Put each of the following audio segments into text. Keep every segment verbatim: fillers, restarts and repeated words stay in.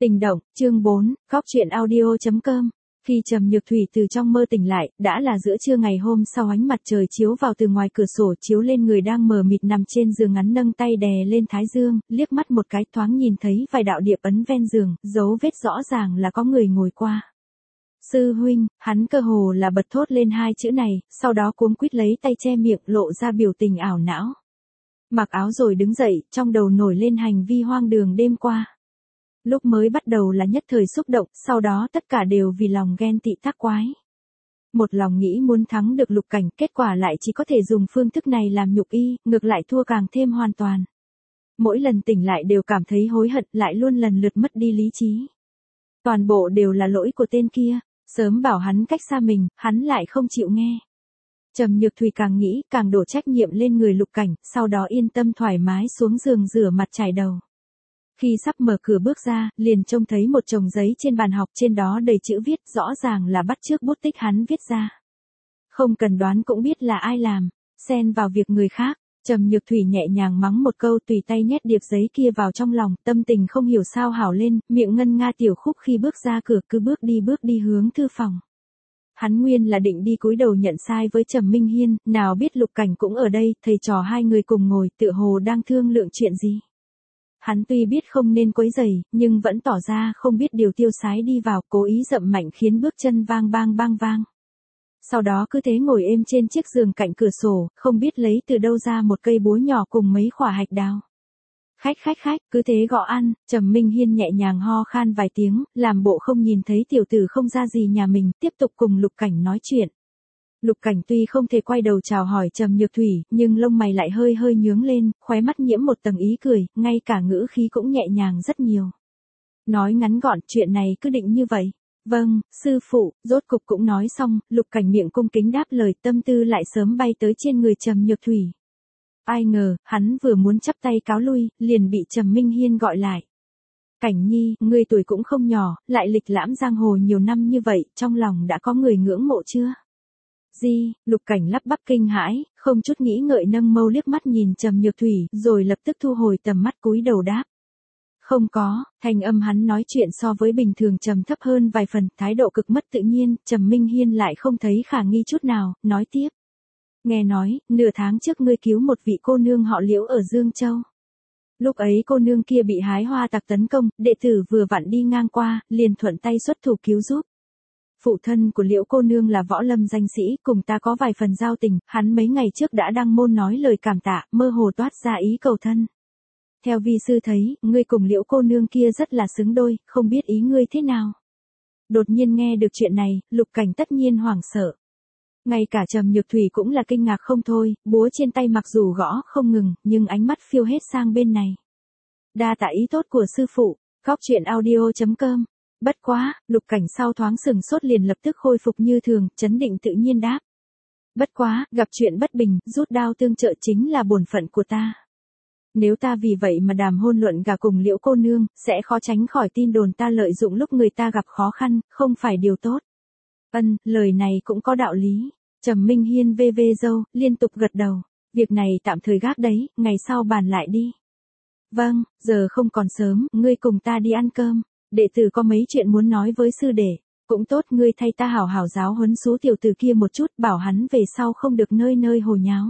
Tình động, chương bốn, góc truyện audio.com. Khi Trầm Nhược Thủy từ trong mơ tỉnh lại, đã là giữa trưa ngày hôm sau, ánh mặt trời chiếu vào từ ngoài cửa sổ chiếu lên người đang mờ mịt nằm trên giường ngắn nâng tay đè lên thái dương, liếc mắt một cái thoáng nhìn thấy vài đạo điệp ấn ven giường, dấu vết rõ ràng là có người ngồi qua. Sư huynh, hắn cơ hồ là bật thốt lên hai chữ này, sau đó cuống quýt lấy tay che miệng lộ ra biểu tình ảo não. Mặc áo rồi đứng dậy, trong đầu nổi lên hành vi hoang đường đêm qua. Lúc mới bắt đầu là nhất thời xúc động, sau đó tất cả đều vì lòng ghen tị tác quái. Một lòng nghĩ muốn thắng được Lục Cảnh, kết quả lại chỉ có thể dùng phương thức này làm nhục y, ngược lại thua càng thêm hoàn toàn. Mỗi lần tỉnh lại đều cảm thấy hối hận, lại luôn lần lượt mất đi lý trí. Toàn bộ đều là lỗi của tên kia, sớm bảo hắn cách xa mình, hắn lại không chịu nghe. Trầm Nhược Thủy càng nghĩ, càng đổ trách nhiệm lên người Lục Cảnh, sau đó yên tâm thoải mái xuống giường rửa mặt chải đầu. Khi sắp mở cửa bước ra, liền trông thấy một chồng giấy trên bàn học, trên đó đầy chữ viết, rõ ràng là bắt chước bút tích hắn viết ra. Không cần đoán cũng biết là ai làm, xen vào việc người khác. Trầm Nhược Thủy nhẹ nhàng mắng một câu, tùy tay nhét điệp giấy kia vào trong lòng, tâm tình không hiểu sao hảo lên, miệng ngân nga tiểu khúc khi bước ra cửa, cứ bước đi bước đi hướng thư phòng. Hắn nguyên là định đi cúi đầu nhận sai với Trầm Minh Hiên, nào biết Lục Cảnh cũng ở đây, thầy trò hai người cùng ngồi, tựa hồ đang thương lượng chuyện gì. Hắn tuy biết không nên quấy rầy, nhưng vẫn tỏ ra không biết điều, tiêu sái đi vào, cố ý dậm mạnh khiến bước chân vang bang bang vang. Sau đó cứ thế ngồi êm trên chiếc giường cạnh cửa sổ, không biết lấy từ đâu ra một cây búa nhỏ cùng mấy quả hạch đào. Khách khách khách, cứ thế gõ ăn. Trầm Minh Hiên nhẹ nhàng ho khan vài tiếng, làm bộ không nhìn thấy tiểu tử không ra gì nhà mình, tiếp tục cùng Lục Cảnh nói chuyện. Lục Cảnh tuy không thể quay đầu chào hỏi Trầm Nhược Thủy, nhưng lông mày lại hơi hơi nhướng lên, khóe mắt nhiễm một tầng ý cười, ngay cả ngữ khí cũng nhẹ nhàng rất nhiều. Nói ngắn gọn, chuyện này cứ định như vậy. Vâng, sư phụ. Rốt cục cũng nói xong, Lục Cảnh miệng cung kính đáp lời, tâm tư lại sớm bay tới trên người Trầm Nhược Thủy. Ai ngờ, hắn vừa muốn chắp tay cáo lui, liền bị Trầm Minh Hiên gọi lại. Cảnh Nhi, ngươi tuổi cũng không nhỏ, lại lịch lãm giang hồ nhiều năm như vậy, trong lòng đã có người ngưỡng mộ chưa? Gì? Lục Cảnh lắp bắp kinh hãi, không chút nghĩ ngợi nâng mâu liếc mắt nhìn Trầm Nhược Thủy, rồi lập tức thu hồi tầm mắt cúi đầu đáp. Không có. Thanh âm hắn nói chuyện so với bình thường trầm thấp hơn vài phần, thái độ cực mất tự nhiên. Trầm Minh Hiên lại không thấy khả nghi chút nào, nói tiếp. Nghe nói, nửa tháng trước ngươi cứu một vị cô nương họ Liễu ở Dương Châu. Lúc ấy cô nương kia bị hái hoa tặc tấn công, đệ tử vừa vặn đi ngang qua, liền thuận tay xuất thủ cứu giúp. Phụ thân của Liễu cô nương là võ lâm danh sĩ, cùng ta có vài phần giao tình, hắn mấy ngày trước đã đăng môn nói lời cảm tạ, mơ hồ toát ra ý cầu thân. Theo vi sư thấy, ngươi cùng Liễu cô nương kia rất là xứng đôi, không biết ý ngươi thế nào. Đột nhiên nghe được chuyện này, Lục Cảnh tất nhiên hoảng sợ. Ngay cả Trầm Nhược Thủy cũng là kinh ngạc không thôi, búa trên tay mặc dù gõ không ngừng, nhưng ánh mắt phiêu hết sang bên này. Đa tạ ý tốt của sư phụ. Góc truyện audio.com. Bất quá, Lục Cảnh sau thoáng sừng sốt liền lập tức khôi phục như thường, chấn định tự nhiên đáp. Bất quá, gặp chuyện bất bình, rút đao tương trợ chính là bổn phận của ta. Nếu ta vì vậy mà đàm hôn luận gả cùng Liễu cô nương, sẽ khó tránh khỏi tin đồn ta lợi dụng lúc người ta gặp khó khăn, không phải điều tốt. Ân, lời này cũng có đạo lý. Trầm Minh Hiên vê vê râu, liên tục gật đầu. Việc này tạm thời gác đấy, ngày sau bàn lại đi. Vâng, giờ không còn sớm, ngươi cùng ta đi ăn cơm. Đệ tử có mấy chuyện muốn nói với sư đệ. Cũng tốt, ngươi thay ta hảo hảo giáo huấn số tiểu tử kia một chút, bảo hắn về sau không được nơi nơi hồ nháo.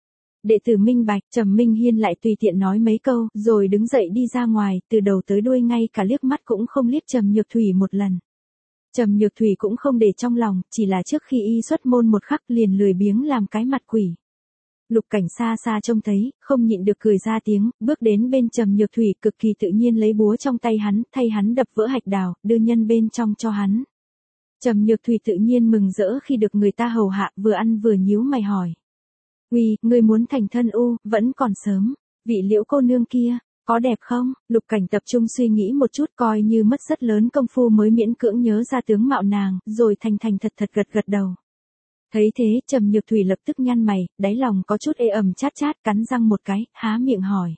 Đệ tử minh bạch. Trầm Minh Hiên lại tùy tiện nói mấy câu, rồi đứng dậy đi ra ngoài, từ đầu tới đuôi ngay cả liếc mắt cũng không liếc Trầm Nhược Thủy một lần. Trầm Nhược Thủy cũng không để trong lòng, chỉ là trước khi y xuất môn một khắc liền lười biếng làm cái mặt quỷ. Lục Cảnh xa xa trông thấy, không nhịn được cười ra tiếng, bước đến bên Trầm Nhược Thủy, cực kỳ tự nhiên lấy búa trong tay hắn, thay hắn đập vỡ hạch đào, đưa nhân bên trong cho hắn. Trầm Nhược Thủy tự nhiên mừng rỡ khi được người ta hầu hạ, vừa ăn vừa nhíu mày hỏi. Uy, ngươi muốn thành thân u, vẫn còn sớm. Vị Liễu cô nương kia, có đẹp không? Lục Cảnh tập trung suy nghĩ một chút, coi như mất rất lớn công phu mới miễn cưỡng nhớ ra tướng mạo nàng, rồi thành thành thật thật gật gật đầu. Thấy thế, Trầm Nhược Thủy lập tức nhăn mày, đáy lòng có chút ê ẩm chát chát, cắn răng một cái, há miệng hỏi.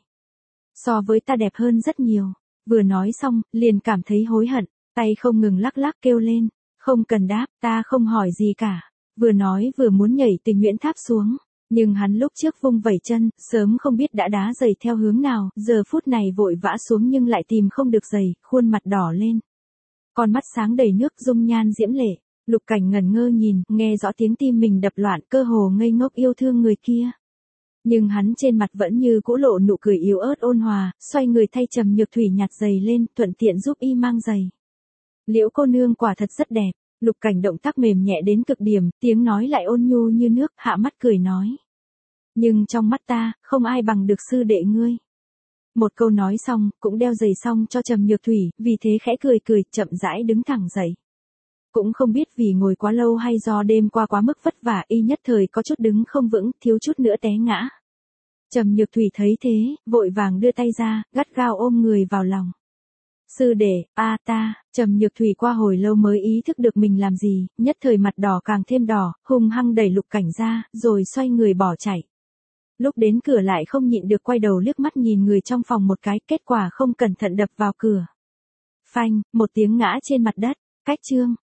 So với ta đẹp hơn rất nhiều. Vừa nói xong, liền cảm thấy hối hận, tay không ngừng lắc lắc kêu lên. Không cần đáp, ta không hỏi gì cả. Vừa nói vừa muốn nhảy từ Nguyễn Tháp xuống. Nhưng hắn lúc trước vung vẩy chân, sớm không biết đã đá giày theo hướng nào, giờ phút này vội vã xuống nhưng lại tìm không được giày, khuôn mặt đỏ lên. Con mắt sáng đầy nước, dung nhan diễm lệ. Lục Cảnh ngẩn ngơ nhìn, nghe rõ tiếng tim mình đập loạn, cơ hồ ngây ngốc yêu thương người kia. Nhưng hắn trên mặt vẫn như cũ lộ nụ cười yếu ớt ôn hòa, xoay người thay Trầm Nhược Thủy nhặt giày lên, thuận tiện giúp y mang giày. Liễu cô nương quả thật rất đẹp. Lục Cảnh động tác mềm nhẹ đến cực điểm, tiếng nói lại ôn nhu như nước, hạ mắt cười nói. Nhưng trong mắt ta, không ai bằng được sư đệ ngươi. Một câu nói xong, cũng đeo giày xong cho Trầm Nhược Thủy, vì thế khẽ cười cười, chậm rãi đứng thẳng dậy. Cũng không biết vì ngồi quá lâu hay do đêm qua quá mức vất vả, y nhất thời có chút đứng không vững, thiếu chút nữa té ngã. Trầm Nhược Thủy thấy thế, vội vàng đưa tay ra, gắt gao ôm người vào lòng. Sư đệ, a ta, Trầm Nhược Thủy qua hồi lâu mới ý thức được mình làm gì, nhất thời mặt đỏ càng thêm đỏ, hung hăng đẩy Lục Cảnh ra, rồi xoay người bỏ chạy. Lúc đến cửa lại không nhịn được quay đầu liếc mắt nhìn người trong phòng một cái, kết quả không cẩn thận đập vào cửa. Phanh, một tiếng ngã trên mặt đất, cách chương.